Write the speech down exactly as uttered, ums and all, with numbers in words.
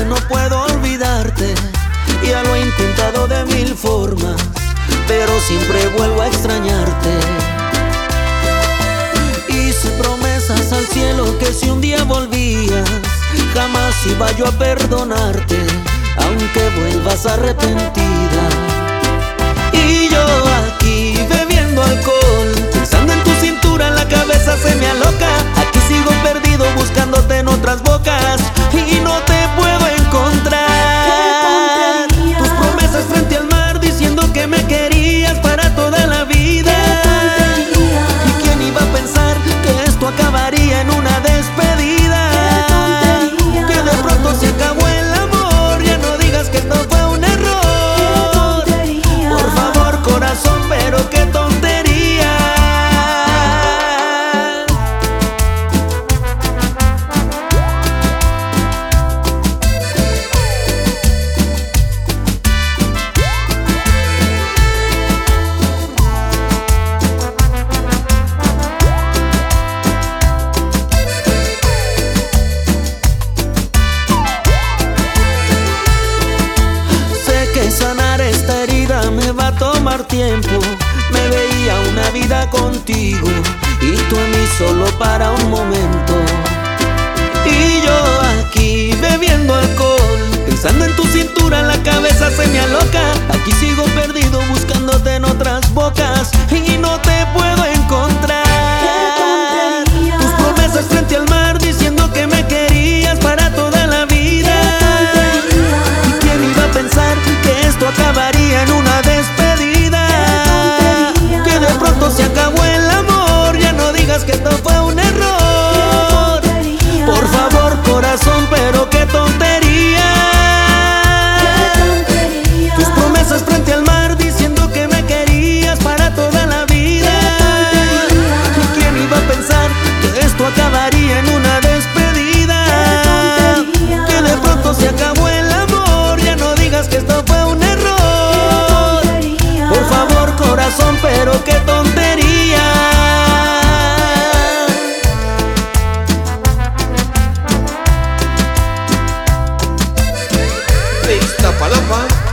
no puedo olvidarte. Ya lo he intentado de mil formas, pero siempre vuelvo a extrañarte. Hice promesas al cielo que si un día volvías, jamás iba yo a perdonarte, aunque vuelvas arrepentida. Y yo aquí bebiendo alcohol, pensando en tu cintura, la cabeza se me aloca. Aquí sigo perdido buscándote en otras bocas y no te puedo encontrar. Tus promesas frente al mar diciendo que me querías para toda la vida. ¿Y quién iba a pensar que esto acabaría en una despedida? Que de pronto se acabó el amor, ya no digas que esto fue un error. Por favor, corazón, pero qué tontería. Sanar esta herida me va a tomar tiempo. Me veía una vida contigo y tú en mí solo para un momento. Y yo aquí bebiendo alcohol, pensando en tu cintura, la cabeza se me aloca. Aquí sigo perdido buscándote en otras bocas y no te puedo encontrar. Tus promesas frente al mar diciendo que me querías para toda la vida. ¿Y quién iba a pensar que esto acabaría en una despedida? Que de pronto se acabó el amor, ya no digas que esto fue un error. Por favor, corazón, pero qué tontería. Tus promesas frente al mar diciendo que me querías para toda la vida. ¿Y quién iba a pensar que esto acabaría en una despedida? Que de pronto se acabó el amor, ya no digas que esto fue un error. Por favor, corazón, pero qué tontería. Iztapalapa.